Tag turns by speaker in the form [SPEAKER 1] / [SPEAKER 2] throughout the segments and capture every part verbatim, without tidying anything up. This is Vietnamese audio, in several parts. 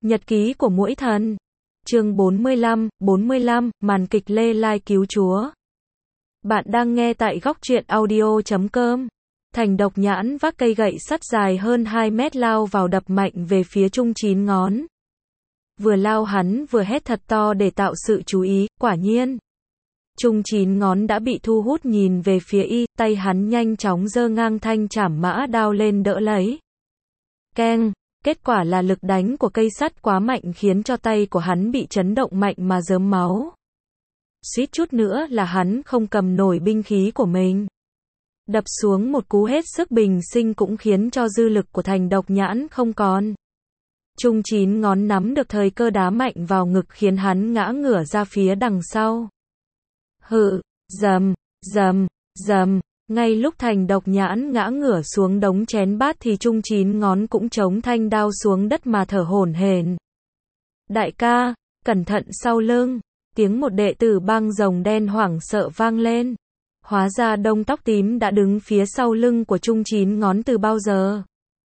[SPEAKER 1] Nhật ký của muỗi thần. Chương bốn mươi lăm, bốn mươi lăm, màn kịch Lê Lai cứu chúa. Bạn đang nghe tại góc truyện audio chấm com. Thành Độc Nhãn vác cây gậy sắt dài hơn hai mét lao vào đập mạnh về phía Trung Chín Ngón. Vừa lao hắn vừa hét thật to để tạo sự chú ý, quả nhiên. Trung Chín Ngón đã bị thu hút nhìn về phía y, tay hắn nhanh chóng giơ ngang thanh trảm mã đao lên đỡ lấy. Keng, kết quả là lực đánh của cây sắt quá mạnh khiến cho tay của hắn bị chấn động mạnh mà rớm máu. Suýt chút nữa là hắn không cầm nổi binh khí của mình. Đập xuống một cú hết sức bình sinh cũng khiến cho dư lực của Thành Độc Nhãn không còn. Trung Chín Ngón nắm được thời cơ đá mạnh vào ngực khiến hắn ngã ngửa ra phía đằng sau. Hự, dầm, dầm, dầm, ngay lúc Thành Độc Nhãn ngã ngửa xuống đống chén bát thì Trung Chín Ngón cũng chống thanh đao xuống đất mà thở hổn hển. Đại ca, cẩn thận sau lưng, tiếng một đệ tử băng rồng đen hoảng sợ vang lên. Hóa ra Đông Tóc Tím đã đứng phía sau lưng của Trung Chín Ngón từ bao giờ.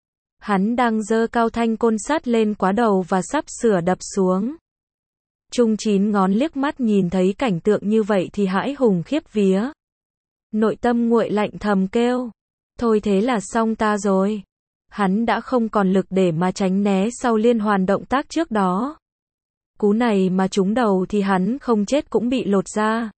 [SPEAKER 1] Hắn đang giơ cao thanh côn sắt lên quá đầu và sắp sửa đập xuống. Trung Chín Ngón liếc mắt nhìn thấy cảnh tượng như vậy thì hãi hùng khiếp vía. Nội tâm nguội lạnh thầm kêu. Thôi thế là xong ta rồi. Hắn đã không còn lực để mà tránh né sau liên hoàn động tác trước đó. Cú này mà trúng đầu thì hắn không chết cũng bị lột ra.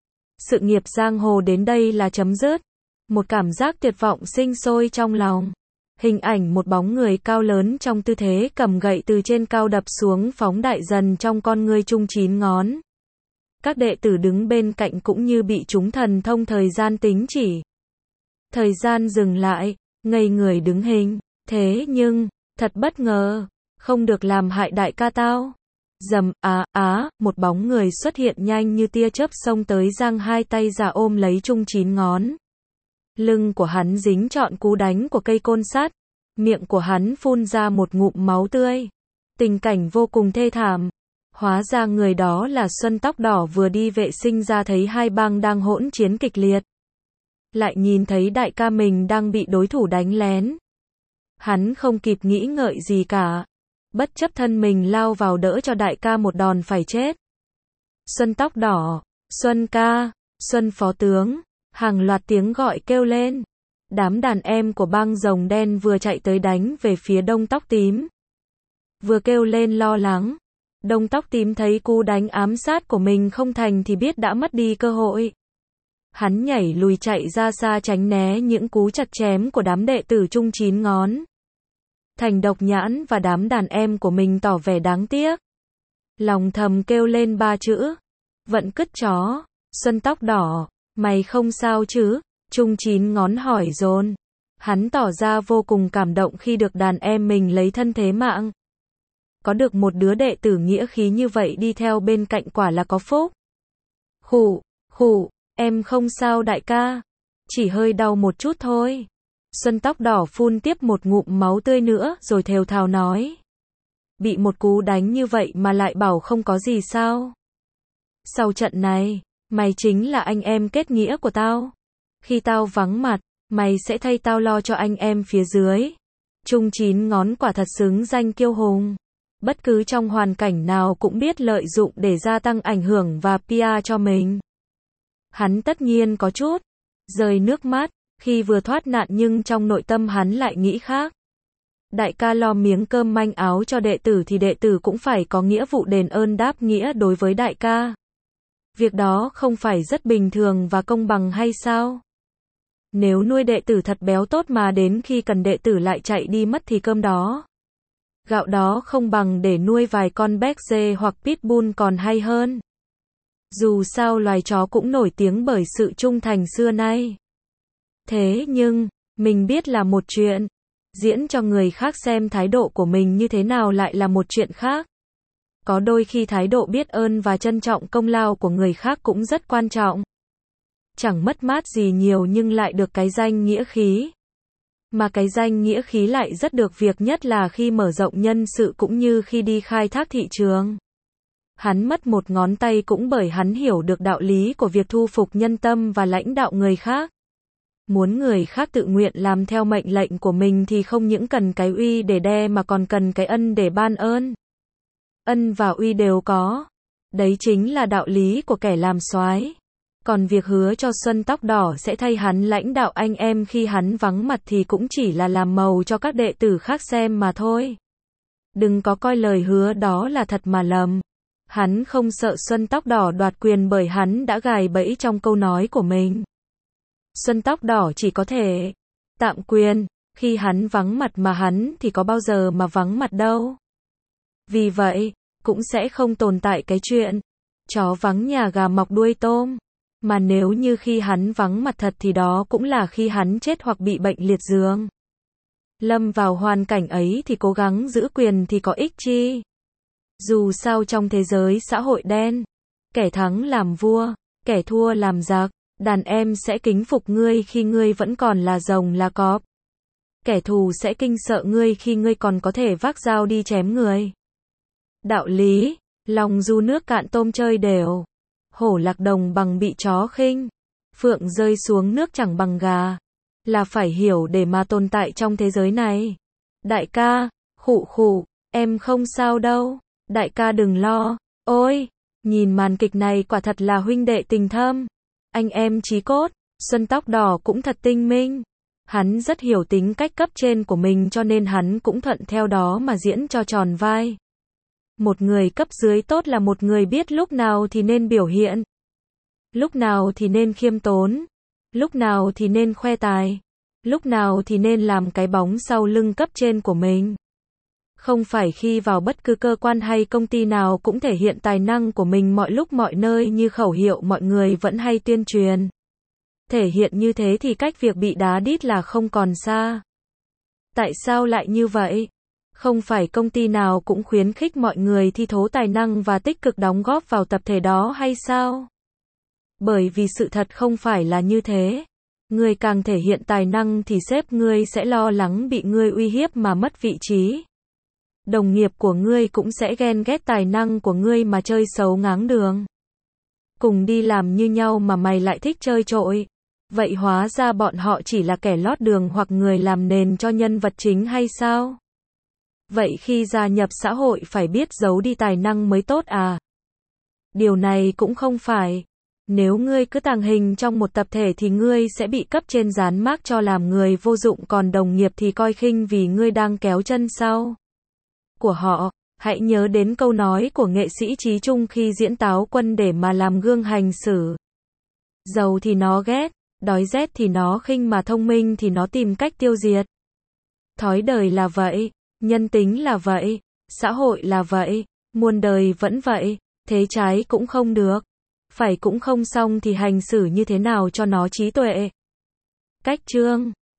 [SPEAKER 1] Sự nghiệp giang hồ đến đây là chấm dứt. Một cảm giác tuyệt vọng sinh sôi trong lòng. Hình ảnh một bóng người cao lớn trong tư thế cầm gậy từ trên cao đập xuống phóng đại dần trong con ngươi Trung Chín Ngón. Các đệ tử đứng bên cạnh cũng như bị trúng thần thông thời gian tính chỉ. Thời gian dừng lại, ngây người đứng hình. Thế nhưng, thật bất ngờ, không được làm hại đại ca tao. Dầm, á, á, một bóng người xuất hiện nhanh như tia chớp xông tới giang hai tay ra ôm lấy Trung Chín Ngón. Lưng của hắn dính trọn cú đánh của cây côn sắt, miệng của hắn phun ra một ngụm máu tươi. Tình cảnh vô cùng thê thảm. Hóa ra người đó là Xuân Tóc Đỏ vừa đi vệ sinh ra thấy hai bang đang hỗn chiến kịch liệt. Lại nhìn thấy đại ca mình đang bị đối thủ đánh lén. Hắn không kịp nghĩ ngợi gì cả. Bất chấp thân mình lao vào đỡ cho đại ca một đòn phải chết. Xuân Tóc Đỏ, Xuân ca, Xuân phó tướng, hàng loạt tiếng gọi kêu lên. Đám đàn em của băng rồng đen vừa chạy tới đánh về phía Đông Tóc Tím. Vừa kêu lên lo lắng. Đông Tóc Tím thấy cú đánh ám sát của mình không thành thì biết đã mất đi cơ hội. Hắn nhảy lùi chạy ra xa tránh né những cú chặt chém của đám đệ tử Trung Chín Ngón. Thành Độc Nhãn và đám đàn em của mình tỏ vẻ đáng tiếc. Lòng thầm kêu lên ba chữ. Vận cứt chó. Xuân Tóc Đỏ, mày không sao chứ? Trung Chín Ngón hỏi dồn. Hắn tỏ ra vô cùng cảm động khi được đàn em mình lấy thân thế mạng. Có được một đứa đệ tử nghĩa khí như vậy đi theo bên cạnh quả là có phúc. Khụ, khụ, em không sao đại ca. Chỉ hơi đau một chút thôi. Xuân Tóc Đỏ phun tiếp một ngụm máu tươi nữa rồi thều thào nói. Bị một cú đánh như vậy mà lại bảo không có gì sao? Sau trận này, mày chính là anh em kết nghĩa của tao. Khi tao vắng mặt, mày sẽ thay tao lo cho anh em phía dưới. Trung Chín Ngón quả thật xứng danh kiêu hùng. Bất cứ trong hoàn cảnh nào cũng biết lợi dụng để gia tăng ảnh hưởng và pê e cho mình. Hắn tất nhiên có chút rơi nước mắt khi vừa thoát nạn nhưng trong nội tâm hắn lại nghĩ khác. Đại ca lo miếng cơm manh áo cho đệ tử thì đệ tử cũng phải có nghĩa vụ đền ơn đáp nghĩa đối với đại ca. Việc đó không phải rất bình thường và công bằng hay sao? Nếu nuôi đệ tử thật béo tốt mà đến khi cần đệ tử lại chạy đi mất thì cơm đó, gạo đó không bằng để nuôi vài con béc dê hoặc pitbull còn hay hơn. Dù sao loài chó cũng nổi tiếng bởi sự trung thành xưa nay. Thế nhưng, mình biết là một chuyện, diễn cho người khác xem thái độ của mình như thế nào lại là một chuyện khác. Có đôi khi thái độ biết ơn và trân trọng công lao của người khác cũng rất quan trọng. Chẳng mất mát gì nhiều nhưng lại được cái danh nghĩa khí. Mà cái danh nghĩa khí lại rất được việc nhất là khi mở rộng nhân sự cũng như khi đi khai thác thị trường. Hắn mất một ngón tay cũng bởi hắn hiểu được đạo lý của việc thu phục nhân tâm và lãnh đạo người khác. Muốn người khác tự nguyện làm theo mệnh lệnh của mình thì không những cần cái uy để đe mà còn cần cái ân để ban ơn. ân và uy đều có. Đấy chính là đạo lý của kẻ làm soái. Còn việc hứa cho Xuân Tóc Đỏ sẽ thay hắn lãnh đạo anh em khi hắn vắng mặt thì cũng chỉ là làm màu cho các đệ tử khác xem mà thôi. Đừng có coi lời hứa đó là thật mà lầm. Hắn không sợ Xuân Tóc Đỏ đoạt quyền bởi hắn đã gài bẫy trong câu nói của mình. Xuân Tóc Đỏ chỉ có thể tạm quyền, khi hắn vắng mặt mà hắn thì có bao giờ mà vắng mặt đâu. Vì vậy, cũng sẽ không tồn tại cái chuyện chó vắng nhà gà mọc đuôi tôm. Mà nếu như khi hắn vắng mặt thật thì đó cũng là khi hắn chết hoặc bị bệnh liệt giường. Lâm vào hoàn cảnh ấy thì cố gắng giữ quyền thì có ích chi. Dù sao trong thế giới xã hội đen, kẻ thắng làm vua, kẻ thua làm giặc, đàn em sẽ kính phục ngươi khi ngươi vẫn còn là rồng là cọp. Kẻ thù sẽ kinh sợ ngươi khi ngươi còn có thể vác dao đi chém người. Đạo lý, lòng du nước cạn tôm chơi đều. Hổ lạc đồng bằng bị chó khinh. Phượng rơi xuống nước chẳng bằng gà. Là phải hiểu để mà tồn tại trong thế giới này. Đại ca, khụ khụ, em không sao đâu. Đại ca đừng lo. Ôi, nhìn màn kịch này quả thật là huynh đệ tình thâm. Anh em chí cốt. Xuân Tóc Đỏ cũng thật tinh minh. Hắn rất hiểu tính cách cấp trên của mình cho nên hắn cũng thuận theo đó mà diễn cho tròn vai. Một người cấp dưới tốt là một người biết lúc nào thì nên biểu hiện, lúc nào thì nên khiêm tốn, lúc nào thì nên khoe tài, lúc nào thì nên làm cái bóng sau lưng cấp trên của mình. Không phải khi vào bất cứ cơ quan hay công ty nào cũng thể hiện tài năng của mình mọi lúc mọi nơi như khẩu hiệu mọi người vẫn hay tuyên truyền. Thể hiện như thế thì cách việc bị đá đít là không còn xa. Tại sao lại như vậy? Không phải công ty nào cũng khuyến khích mọi người thi thố tài năng và tích cực đóng góp vào tập thể đó hay sao? Bởi vì sự thật không phải là như thế. Ngươi càng thể hiện tài năng thì sếp ngươi sẽ lo lắng bị ngươi uy hiếp mà mất vị trí. Đồng nghiệp của ngươi cũng sẽ ghen ghét tài năng của ngươi mà chơi xấu ngáng đường. Cùng đi làm như nhau mà mày lại thích chơi trội. Vậy hóa ra bọn họ chỉ là kẻ lót đường hoặc người làm nền cho nhân vật chính hay sao? Vậy khi gia nhập xã hội phải biết giấu đi tài năng mới tốt à? Điều này cũng không phải. Nếu ngươi cứ tàng hình trong một tập thể thì ngươi sẽ bị cấp trên dán mác cho làm người vô dụng, còn đồng nghiệp thì coi khinh vì ngươi đang kéo chân sau của họ. Hãy nhớ đến câu nói của nghệ sĩ Chí Trung khi diễn Táo Quân để mà làm gương hành xử. Giàu thì nó ghét, đói rét thì nó khinh, mà thông minh thì nó tìm cách tiêu diệt. Thói đời là vậy, nhân tính là vậy, xã hội là vậy, muôn đời vẫn vậy, thế trái cũng không được, phải cũng không xong thì hành xử như thế nào cho nó trí tuệ. Cách chương